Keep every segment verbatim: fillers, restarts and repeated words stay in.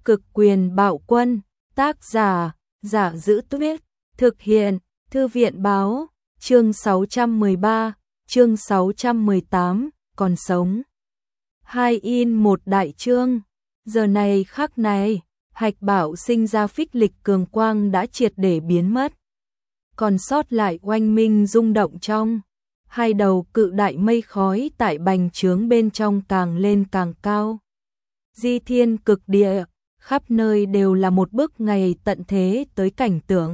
Cực quyền bạo quân, tác giả, Giả Giữ Tuyết, thực hiện, Thư viện báo, chương sáu trăm mười ba, chương sáu trăm mười tám, còn sống. Hai in một đại chương, giờ này khắc này, Hạch Bảo sinh ra phích lịch cường quang đã triệt để biến mất. Còn sót lại oanh minh rung động trong, hai đầu cự đại mây khói tại bành trướng bên trong càng lên càng cao. Di thiên cực địa, khắp nơi đều là một bức ngày tận thế tới cảnh tượng.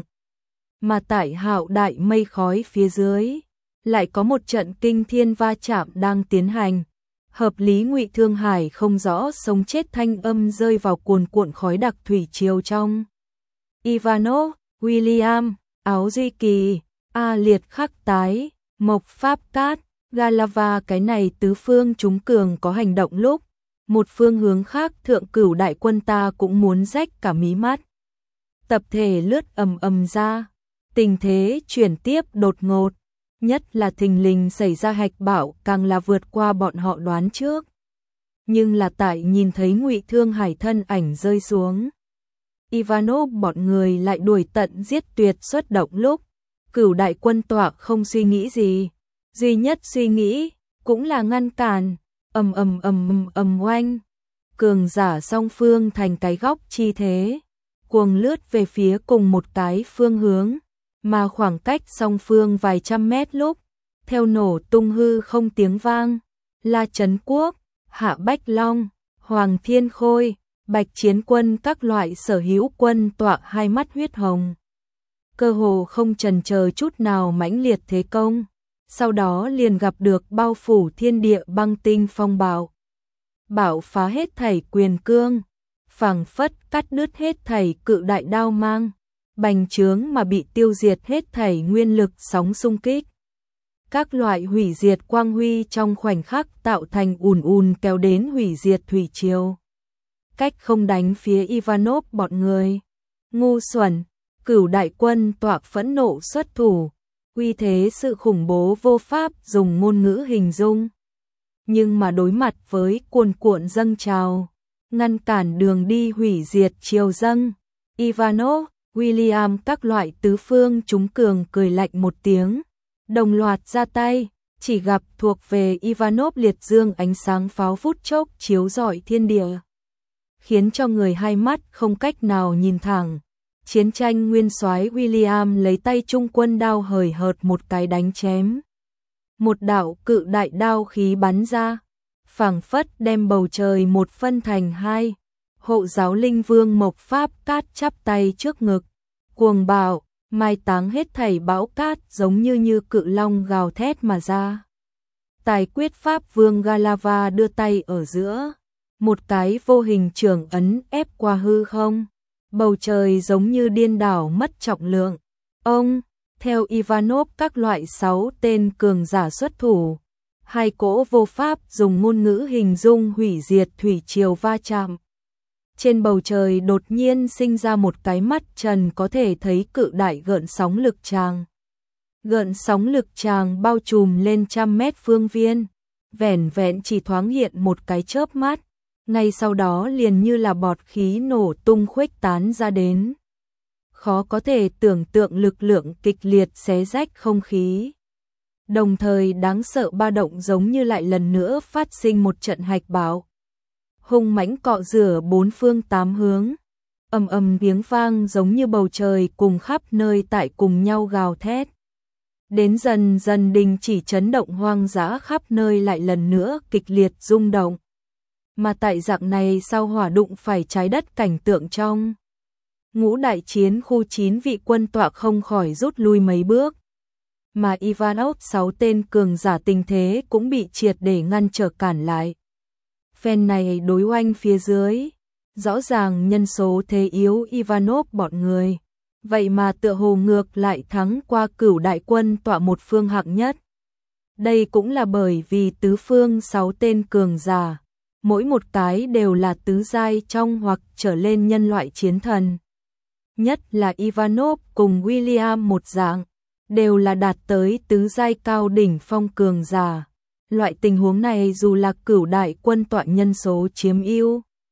Mà tại hạo đại mây khói phía dưới, lại có một trận kinh thiên va chạm đang tiến hành. Hợp lý Ngụy Thương Hải không rõ sống chết thanh âm rơi vào cuồn cuộn khói đặc thủy triều trong. Ivanov, William, Áo Duy Kỳ, A Liệt Khắc Tái, Mộc Pháp Cát, Galava cái này tứ phương chúng cường có hành động lúc. Một phương hướng khác thượng cửu đại quân ta cũng muốn rách cả mí mắt. Tập thể lướt ầm ầm ra, tình thế chuyển tiếp đột ngột, nhất là thình lình xảy ra Hạch Bảo càng là vượt qua bọn họ đoán trước. Nhưng là tại nhìn thấy Ngụy Thương Hải thân ảnh rơi xuống, Ivanov bọn người lại đuổi tận giết tuyệt xuất động lúc, cửu đại quân tọa không suy nghĩ gì, duy nhất suy nghĩ cũng là ngăn cản. Ầm ầm ầm ầm ầm oanh, cường giả song phương thành cái góc chi thế, cuồng lướt về phía cùng một cái phương hướng, mà khoảng cách song phương vài trăm mét lúc, theo nổ tung hư không tiếng vang, La Trấn Quốc, Hạ Bách Long, Hoàng Thiên Khôi, Bạch Chiến Quân các loại sở hữu quân tọa hai mắt huyết hồng, cơ hồ không chần chờ chút nào mãnh liệt thế công. Sau đó liền gặp được bao phủ thiên địa băng tinh phong bạo. Bạo phá hết thảy quyền cương, phảng phất cắt đứt hết thảy cự đại đao mang, bành trướng mà bị tiêu diệt hết thảy nguyên lực sóng xung kích. Các loại hủy diệt quang huy trong khoảnh khắc tạo thành ùn ùn kéo đến hủy diệt thủy triều. Cách không đánh phía Ivanov bọn người. Ngu xuẩn, cửu đại quân tọa phẫn nộ xuất thủ. Uy thế sự khủng bố vô pháp dùng ngôn ngữ hình dung. Nhưng mà đối mặt với cuồn cuộn dâng trào, ngăn cản đường đi hủy diệt triều dâng, Ivanov, William các loại tứ phương chúng cường cười lạnh một tiếng, đồng loạt ra tay, chỉ gặp thuộc về Ivanov liệt dương ánh sáng pháo phút chốc chiếu rọi thiên địa, khiến cho người hai mắt không cách nào nhìn thẳng. Chiến tranh nguyên soái William lấy tay trung quân đao hời hợt một cái đánh chém. Một đạo cự đại đao khí bắn ra, phảng phất đem bầu trời một phân thành hai. Hộ giáo linh vương Mộc Pháp Cát chắp tay trước ngực, cuồng bạo, mai táng hết thảy bão cát giống như như cự long gào thét mà ra. Tài quyết Pháp vương Galava đưa tay ở giữa, một cái vô hình trường ấn ép qua hư không. Bầu trời giống như điên đảo mất trọng lượng. Ông, theo Ivanov các loại sáu tên cường giả xuất thủ, hai cỗ vô pháp dùng ngôn ngữ hình dung hủy diệt thủy triều va chạm. Trên bầu trời đột nhiên sinh ra một cái mắt trần có thể thấy cự đại gợn sóng lực tràng. Gợn sóng lực tràng bao trùm lên trăm mét phương viên, vẻn vẹn chỉ thoáng hiện một cái chớp mắt. Ngay sau đó liền như là bọt khí nổ tung khuếch tán ra đến. Khó có thể tưởng tượng lực lượng kịch liệt xé rách không khí. Đồng thời đáng sợ ba động giống như lại lần nữa phát sinh một trận hạch bạo. Hung mãnh cọ rửa bốn phương tám hướng. Ầm ầm tiếng vang giống như bầu trời cùng khắp nơi tại cùng nhau gào thét. Đến dần dần đình chỉ chấn động hoang dã khắp nơi lại lần nữa kịch liệt rung động. Mà tại dạng này sau hỏa đụng phải trái đất cảnh tượng trong. Ngũ đại chiến khu chín vị quân tọa không khỏi rút lui mấy bước. Mà Ivanov sáu tên cường giả tình thế cũng bị triệt để ngăn trở cản lại. Phen này đối oanh phía dưới. Rõ ràng nhân số thế yếu Ivanov bọn người. Vậy mà tựa hồ ngược lại thắng qua cửu đại quân tọa một phương hạng nhất. Đây cũng là bởi vì tứ phương sáu tên cường giả. Mỗi một cái đều là tứ giai trong hoặc trở lên nhân loại chiến thần. Nhất là Ivanov cùng William một dạng, đều là đạt tới tứ giai cao đỉnh phong cường giả. Loại tình huống này dù là cửu đại quân tọa nhân số chiếm ưu,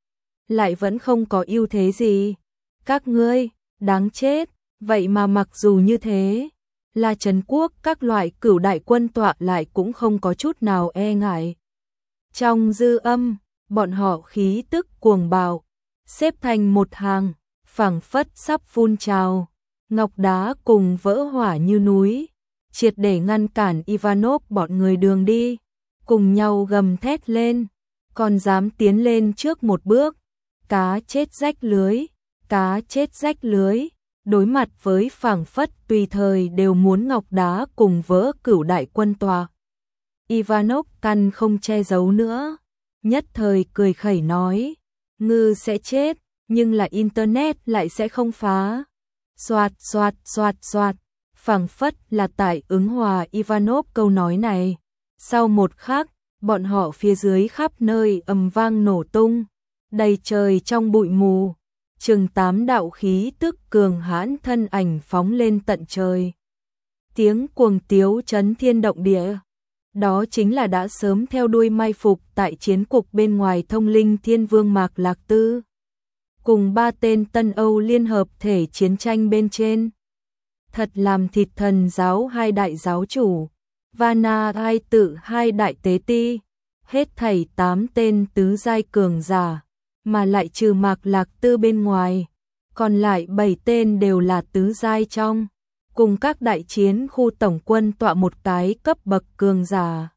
lại vẫn không có ưu thế gì. Các ngươi, đáng chết, vậy mà mặc dù như thế, là Trấn Quốc các loại cửu đại quân tọa lại cũng không có chút nào e ngại. Trong dư âm, bọn họ khí tức cuồng bạo, xếp thành một hàng, phảng phất sắp phun trào, ngọc đá cùng vỡ hỏa như núi, triệt để ngăn cản Ivanov bọn người đường đi, cùng nhau gầm thét lên, còn dám tiến lên trước một bước, cá chết rách lưới, cá chết rách lưới, đối mặt với phảng phất tùy thời đều muốn ngọc đá cùng vỡ cửu đại quân tòa. Ivanov căn không che giấu nữa, nhất thời cười khẩy nói, ngư sẽ chết, nhưng là internet lại sẽ không phá. Xoạt xoạt xoạt xoạt, phảng phất là tại ứng hòa Ivanov câu nói này. Sau một khắc, bọn họ phía dưới khắp nơi ầm vang nổ tung, đầy trời trong bụi mù, chừng tám đạo khí tức cường hãn thân ảnh phóng lên tận trời. Tiếng cuồng tiếu chấn thiên động địa. Đó chính là đã sớm theo đuôi mai phục tại chiến cục bên ngoài thông linh thiên vương Mạc Lạc Tư. Cùng ba tên Tân Âu liên hợp thể chiến tranh bên trên. Thật làm thịt thần giáo hai đại giáo chủ, Vana hai tự hai đại tế ti, hết thảy tám tên tứ giai cường giả, mà lại trừ Mạc Lạc Tư bên ngoài, còn lại bảy tên đều là tứ giai trong, cùng các đại chiến khu tổng quân tọa một cái cấp bậc cường giả.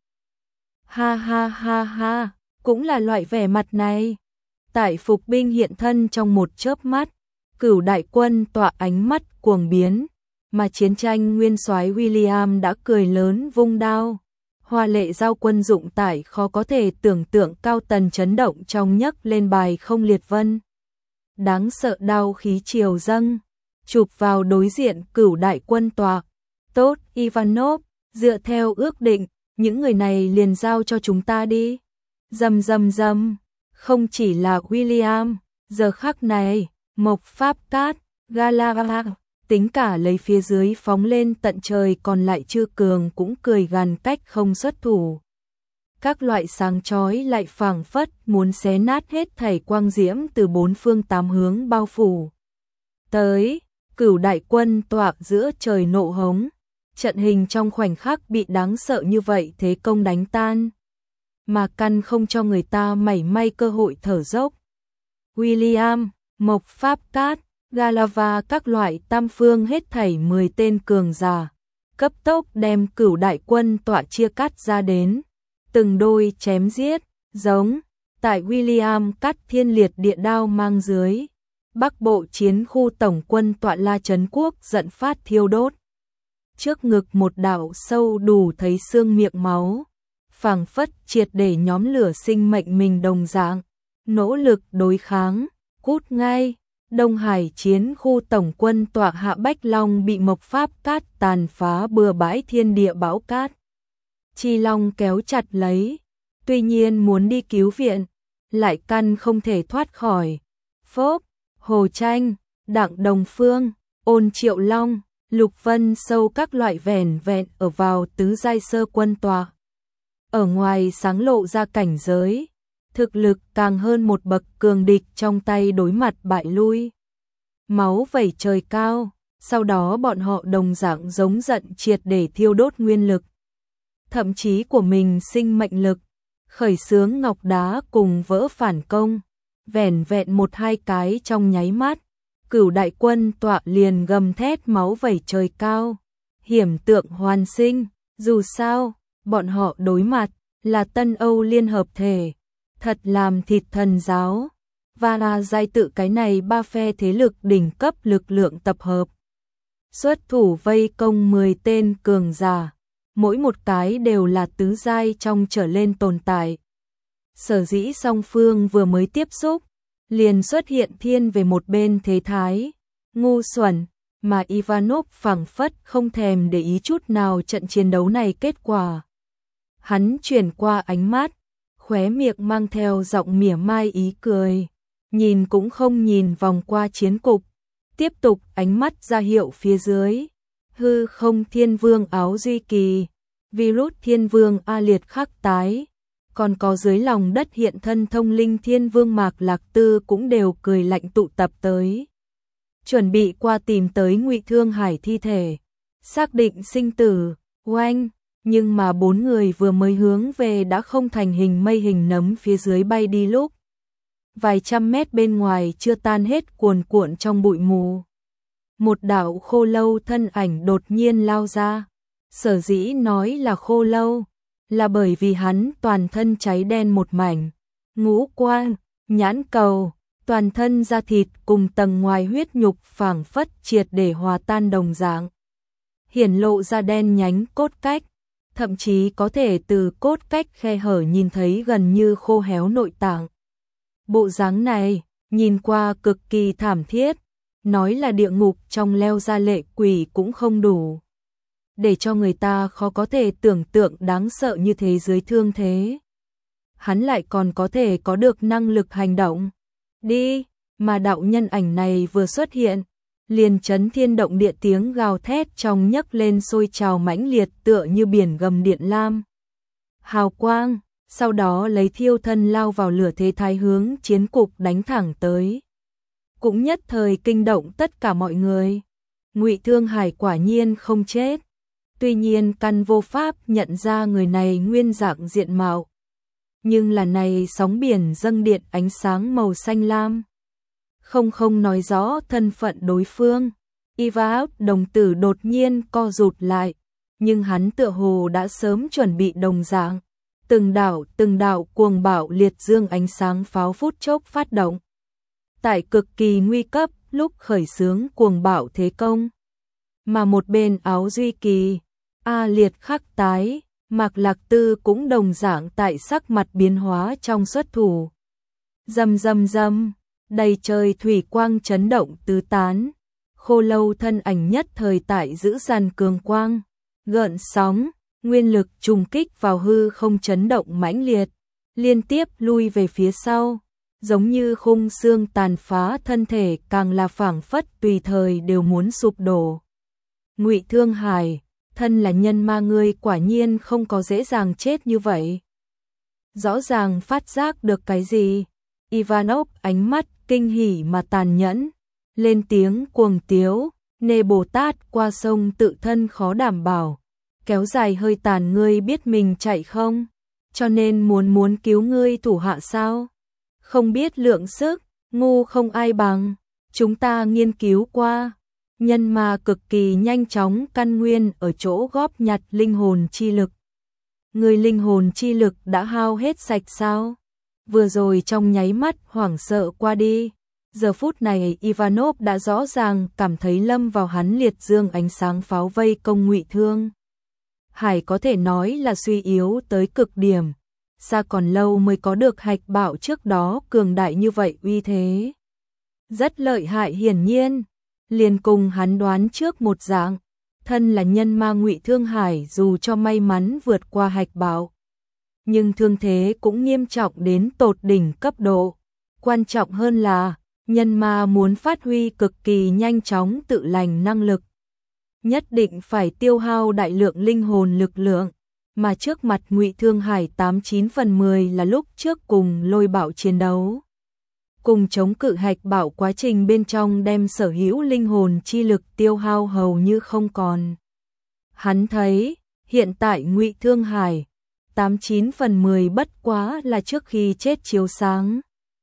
Ha ha ha ha, cũng là loại vẻ mặt này. Tại phục binh hiện thân trong một chớp mắt, cửu đại quân tọa ánh mắt cuồng biến, mà chiến tranh nguyên soái William đã cười lớn vung đao. Hoa lệ giao quân dụng tải khó có thể tưởng tượng cao tần chấn động trong nhấc lên bài không liệt vân. Đáng sợ đao khí triều dâng, chụp vào đối diện cửu đại quân tọa. Tốt, Ivanov, dựa theo ước định, những người này liền giao cho chúng ta đi. Dầm dầm dầm, không chỉ là William, giờ khắc này, Mộc Pháp Cát, Galaga, tính cả lấy phía dưới phóng lên tận trời còn lại Chư Cường cũng cười gằn cách không xuất thủ. Các loại sáng chói lại phảng phất muốn xé nát hết thảy quang diễm từ bốn phương tám hướng bao phủ. Tới, cửu đại quân tọa giữa trời nộ hống, trận hình trong khoảnh khắc bị đáng sợ như vậy thế công đánh tan, mà căn không cho người ta mảy may cơ hội thở dốc. William, Mộc Pháp Cát, Galava các loại tam phương hết thảy mười tên cường giả, cấp tốc đem cửu đại quân tọa chia cắt ra đến, từng đôi chém giết, giống tại William cắt thiên liệt địa đao mang dưới. Bắc bộ chiến khu tổng quân tọa La Trấn Quốc giận phát thiêu đốt. Trước ngực một đạo sâu đủ thấy xương miệng máu, phảng phất triệt để nhóm lửa sinh mệnh mình đồng dạng, nỗ lực đối kháng, cút ngay. Đông Hải chiến khu tổng quân tọa Hạ Bách Long bị Mộc Pháp Cát tàn phá bừa bãi thiên địa bão cát. Chi Long kéo chặt lấy, tuy nhiên muốn đi cứu viện, lại căn không thể thoát khỏi. Phốp, Hồ Tranh, Đặng Đồng Phương, Ôn Triệu Long, Lục Vân Sâu các loại vẻn vẹn ở vào tứ giai sơ quân tọa. Ở ngoài sáng lộ ra cảnh giới, thực lực càng hơn một bậc cường địch trong tay đối mặt bại lui. Máu vẩy trời cao, sau đó bọn họ đồng dạng giống giận triệt để thiêu đốt nguyên lực. Thậm chí của mình sinh mệnh lực, khởi xướng ngọc đá cùng vỡ phản công, vẻn vẹn một hai cái trong nháy mắt. Cửu đại quân tọa liền gầm thét máu vẩy trời cao, hiểm tượng hoàn sinh, dù sao, bọn họ đối mặt là Tân Âu liên hợp thể, thật làm thịt thần giáo, và là giai tự cái này ba phe thế lực đỉnh cấp lực lượng tập hợp. Xuất thủ vây công mười tên cường giả, mỗi một cái đều là tứ giai trong trở lên tồn tại. Sở dĩ song phương vừa mới tiếp xúc, liền xuất hiện thiên về một bên thế thái, ngu xuẩn, mà Ivanov phảng phất không thèm để ý chút nào trận chiến đấu này kết quả. Hắn chuyển qua ánh mắt, khóe miệng mang theo giọng mỉa mai ý cười, nhìn cũng không nhìn vòng qua chiến cục, tiếp tục ánh mắt ra hiệu phía dưới. Hư không thiên vương áo duy kỳ, virus thiên vương A liệt khắc tái, còn có dưới lòng đất hiện thân thông linh thiên vương Mạc Lạc Tư cũng đều cười lạnh tụ tập tới. Chuẩn bị qua tìm tới Ngụy Thương Hải thi thể, xác định sinh tử, oanh, nhưng mà bốn người vừa mới hướng về đã không thành hình mây hình nấm phía dưới bay đi lúc. Vài trăm mét bên ngoài chưa tan hết cuồn cuộn trong bụi mù. Một đạo khô lâu thân ảnh đột nhiên lao ra. Sở dĩ nói là khô lâu, là bởi vì hắn toàn thân cháy đen một mảnh, ngũ quan, nhãn cầu, toàn thân da thịt cùng tầng ngoài huyết nhục phảng phất triệt để hòa tan đồng dạng. Hiển lộ ra đen nhánh cốt cách, thậm chí có thể từ cốt cách khe hở nhìn thấy gần như khô héo nội tạng. Bộ dáng này, nhìn qua cực kỳ thảm thiết, nói là địa ngục trong leo ra lệ quỷ cũng không đủ. Để cho người ta khó có thể tưởng tượng đáng sợ như thế dưới thương thế. Hắn lại còn có thể có được năng lực hành động. Đi, mà đạo nhân ảnh này vừa xuất hiện, liền chấn thiên động địa tiếng gào thét trong nhấc lên sôi trào mãnh liệt tựa như biển gầm điện lam. Hào quang, sau đó lấy thiêu thân lao vào lửa thế thái hướng chiến cục đánh thẳng tới. Cũng nhất thời kinh động tất cả mọi người. Ngụy Thương Hải quả nhiên không chết. Tuy nhiên căn vô pháp nhận ra người này nguyên dạng diện mạo. Nhưng là này sóng biển dâng điện ánh sáng màu xanh lam. Không không nói rõ thân phận đối phương. Ivaut đồng tử đột nhiên co rụt lại. Nhưng hắn tựa hồ đã sớm chuẩn bị đồng dạng. Từng đạo từng đạo cuồng bạo liệt dương ánh sáng pháo phút chốc phát động. Tại cực kỳ nguy cấp lúc khởi xướng cuồng bạo thế công. Mà một bên áo duy kỳ, A liệt khắc tái, Mạc Lạc Tư cũng đồng dạng tại sắc mặt biến hóa trong xuất thủ. Rầm rầm rầm, đầy trời thủy quang chấn động tứ tán. Khô lâu thân ảnh nhất thời tại giữ dàn cường quang, gợn sóng, nguyên lực trùng kích vào hư không chấn động mãnh liệt, liên tiếp lui về phía sau, giống như khung xương tàn phá thân thể càng là phảng phất tùy thời đều muốn sụp đổ. Ngụy Thương Hải, thân là nhân ma ngươi quả nhiên không có dễ dàng chết như vậy. Rõ ràng phát giác được cái gì, Ivanov ánh mắt kinh hỉ mà tàn nhẫn, lên tiếng cuồng tiếu, nê Bồ Tát qua sông tự thân khó đảm bảo, kéo dài hơi tàn ngươi biết mình chạy không, cho nên muốn muốn cứu ngươi thủ hạ sao, không biết lượng sức, ngu không ai bằng, chúng ta nghiên cứu qua. Nhân ma cực kỳ nhanh chóng căn nguyên ở chỗ góp nhặt linh hồn chi lực. Người linh hồn chi lực đã hao hết sạch sao? Vừa rồi trong nháy mắt hoảng sợ qua đi. Giờ phút này Ivanov đã rõ ràng cảm thấy lâm vào hắn liệt dương ánh sáng pháo vây công Ngụy Thương Hải có thể nói là suy yếu tới cực điểm. Xa còn lâu mới có được hạch bạo trước đó cường đại như vậy uy thế. Rất lợi hại hiển nhiên. Liền cùng hắn đoán trước một dạng, thân là nhân ma Ngụy Thương Hải dù cho may mắn vượt qua hạch bạo, nhưng thương thế cũng nghiêm trọng đến tột đỉnh cấp độ. Quan trọng hơn là, nhân ma muốn phát huy cực kỳ nhanh chóng tự lành năng lực. Nhất định phải tiêu hao đại lượng linh hồn lực lượng, mà trước mặt Ngụy Thương Hải tám chín phần mười là lúc trước cùng Lôi Bạo chiến đấu. Cùng chống cự hạch bạo quá trình bên trong đem sở hữu linh hồn chi lực tiêu hao hầu như không còn. Hắn thấy, hiện tại Ngụy Thương Hải, tám chín phần mười bất quá là trước khi chết chiếu sáng.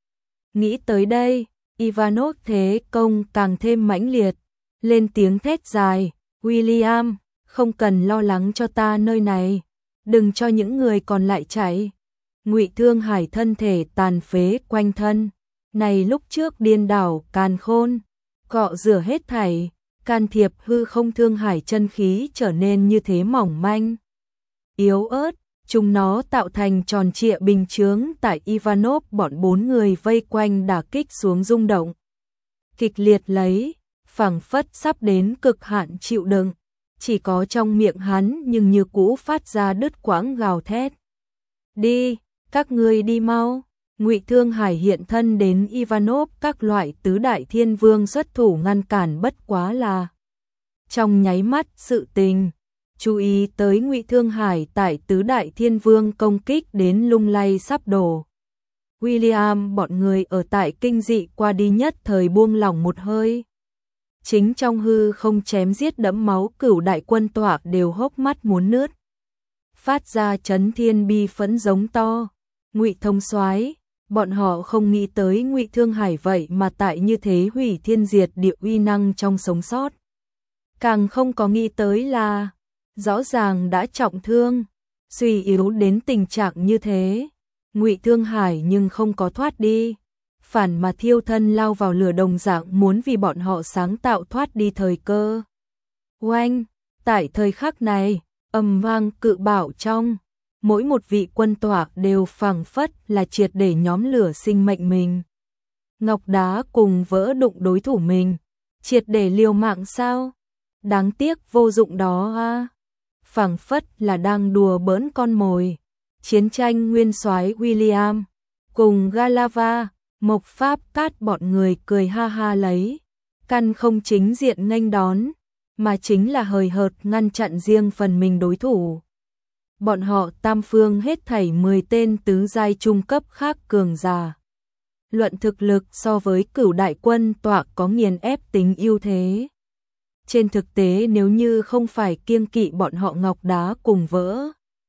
Nghĩ tới đây, Ivanov thế công càng thêm mãnh liệt, lên tiếng thét dài, William, không cần lo lắng cho ta nơi này, đừng cho những người còn lại chạy. Ngụy Thương Hải thân thể tàn phế quanh thân. Này lúc trước điên đảo càn khôn, cọ rửa hết thảy, can thiệp hư không Thương Hải chân khí trở nên như thế mỏng manh, yếu ớt, chúng nó tạo thành tròn trịa bình chướng tại Ivanov bọn bốn người vây quanh đả kích xuống rung động. Kịch liệt lấy, phảng phất sắp đến cực hạn chịu đựng, chỉ có trong miệng hắn nhưng như cũ phát ra đứt quãng gào thét. Đi, các ngươi đi mau. Ngụy Thương Hải hiện thân đến Ivanov các loại tứ đại thiên vương xuất thủ ngăn cản bất quá là trong nháy mắt sự tình, chú ý tới Ngụy Thương Hải tại tứ đại thiên vương công kích đến lung lay sắp đổ. William bọn người ở tại kinh dị qua đi nhất thời buông lỏng một hơi. Chính trong hư không chém giết đẫm máu cửu đại quân tọa đều hốc mắt muốn nứt. Phát ra chấn thiên bi phẫn giống to. Ngụy thông soái, bọn họ không nghĩ tới Ngụy Thương Hải vậy mà tại như thế hủy thiên diệt địa uy năng trong sống sót. Càng không có nghĩ tới là rõ ràng đã trọng thương, suy yếu đến tình trạng như thế. Ngụy Thương Hải nhưng không có thoát đi, phản mà thiêu thân lao vào lửa đồng dạng muốn vì bọn họ sáng tạo thoát đi thời cơ. Oanh, tại thời khắc này, ầm vang cự bảo trong, mỗi một vị quân tọa đều phảng phất là triệt để nhóm lửa sinh mệnh mình. Ngọc đá cùng vỡ đụng đối thủ mình, triệt để liều mạng sao? Đáng tiếc vô dụng đó a. Phảng phất là đang đùa bỡn con mồi. Chiến tranh nguyên soái William cùng Galava, Mộc Pháp Cát bọn người cười ha ha lấy, căn không chính diện nghênh đón, mà chính là hời hợt ngăn chặn riêng phần mình đối thủ. Bọn họ tam phương hết thảy mười tên tứ giai trung cấp khác cường giả. Luận thực lực so với cửu đại quân tọa có nghiền ép tính ưu thế. Trên thực tế nếu như không phải kiêng kỵ bọn họ ngọc đá cùng vỡ,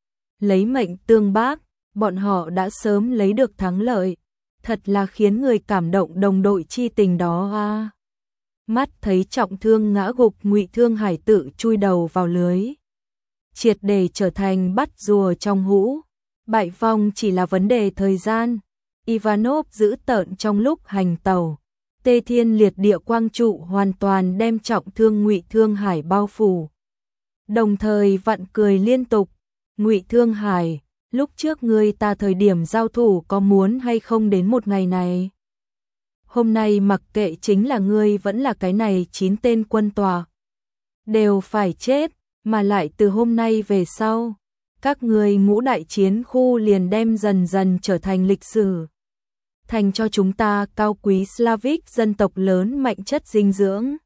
lấy mệnh tương bác, bọn họ đã sớm lấy được thắng lợi. Thật là khiến người cảm động đồng đội chi tình đó a. À. Mắt thấy trọng thương ngã gục Ngụy Thương Hải tự chui đầu vào lưới, triệt để trở thành bắt rùa trong hũ. Bại vong chỉ là vấn đề thời gian. Ivanov giữ tợn trong lúc hành tàu, Tê Thiên liệt địa quang trụ hoàn toàn đem trọng thương Ngụy Thương Hải bao phủ. Đồng thời vặn cười liên tục. Ngụy Thương Hải, lúc trước ngươi ta thời điểm giao thủ có muốn hay không đến một ngày này? Hôm nay mặc kệ chính là ngươi vẫn là cái này chín tên quân tòa, đều phải chết, mà lại từ hôm nay về sau, các ngươi ngũ đại chiến khu liền đem dần dần trở thành lịch sử. Thành cho chúng ta cao quý Slavic dân tộc lớn mạnh chất dinh dưỡng.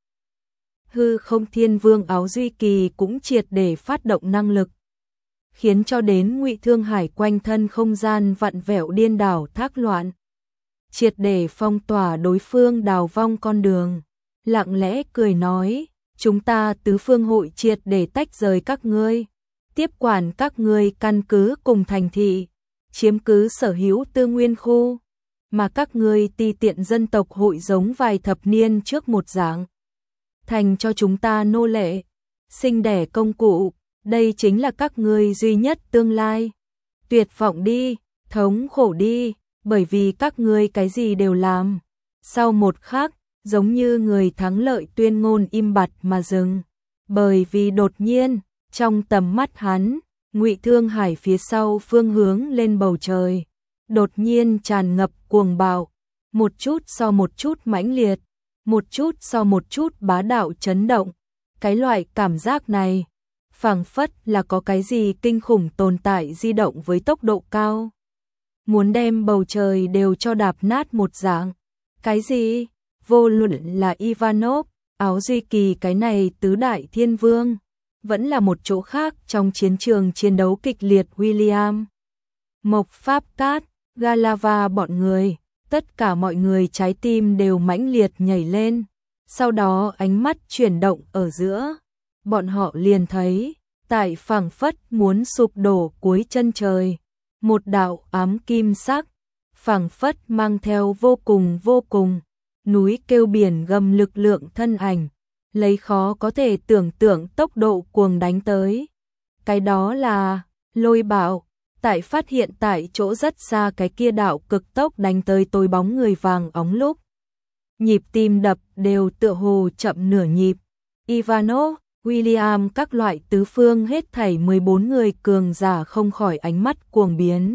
Hư không thiên vương áo duy kỳ cũng triệt để phát động năng lực, khiến cho đến Ngụy Thương Hải quanh thân không gian vặn vẹo điên đảo thác loạn, triệt để phong tỏa đối phương đào vong con đường. Lặng lẽ cười nói, chúng ta tứ phương hội triệt để tách rời các ngươi, tiếp quản các ngươi căn cứ cùng thành thị, chiếm cứ sở hữu tư nguyên khu, mà các ngươi ti tiện dân tộc hội giống vài thập niên trước một dạng, thành cho chúng ta nô lệ, sinh đẻ công cụ. Đây chính là các ngươi duy nhất tương lai. Tuyệt vọng đi, thống khổ đi, bởi vì các ngươi cái gì đều làm. Sau một khắc, giống như người thắng lợi tuyên ngôn im bặt mà dừng. Bởi vì đột nhiên, trong tầm mắt hắn, Ngụy Thương Hải phía sau phương hướng lên bầu trời, đột nhiên tràn ngập cuồng bạo, một chút so một chút mãnh liệt, một chút so một chút bá đạo chấn động. Cái loại cảm giác này, phảng phất là có cái gì kinh khủng tồn tại di động với tốc độ cao, muốn đem bầu trời đều cho đạp nát một dạng. Cái gì? Vô luận là Ivanov, áo duy kỳ cái này tứ đại thiên vương, vẫn là một chỗ khác trong chiến trường chiến đấu kịch liệt William, Mộc Pháp Cát, Galava bọn người, tất cả mọi người trái tim đều mãnh liệt nhảy lên, sau đó ánh mắt chuyển động ở giữa. Bọn họ liền thấy, tại phảng phất muốn sụp đổ cuối chân trời, một đạo ám kim sắc, phảng phất mang theo vô cùng vô cùng, núi kêu biển gầm lực lượng thân ảnh, lấy khó có thể tưởng tượng tốc độ cuồng đánh tới. Cái đó là Lôi Bạo, tại phát hiện tại chỗ rất xa cái kia đạo cực tốc đánh tới tối bóng người vàng óng lúc. Nhịp tim đập đều tựa hồ chậm nửa nhịp. Ivanov, William các loại tứ phương hết thảy mười bốn người cường giả không khỏi ánh mắt cuồng biến.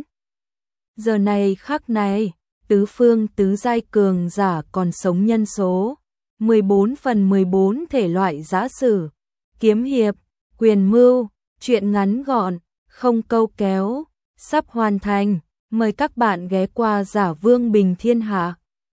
Giờ này khắc này, tứ phương tứ giai cường giả còn sống nhân số mười bốn phần mười bốn thể loại giả sử, kiếm hiệp, quyền mưu, truyện ngắn gọn, không câu kéo, sắp hoàn thành. Mời các bạn ghé qua Giả Vương Bình Thiên Hạ.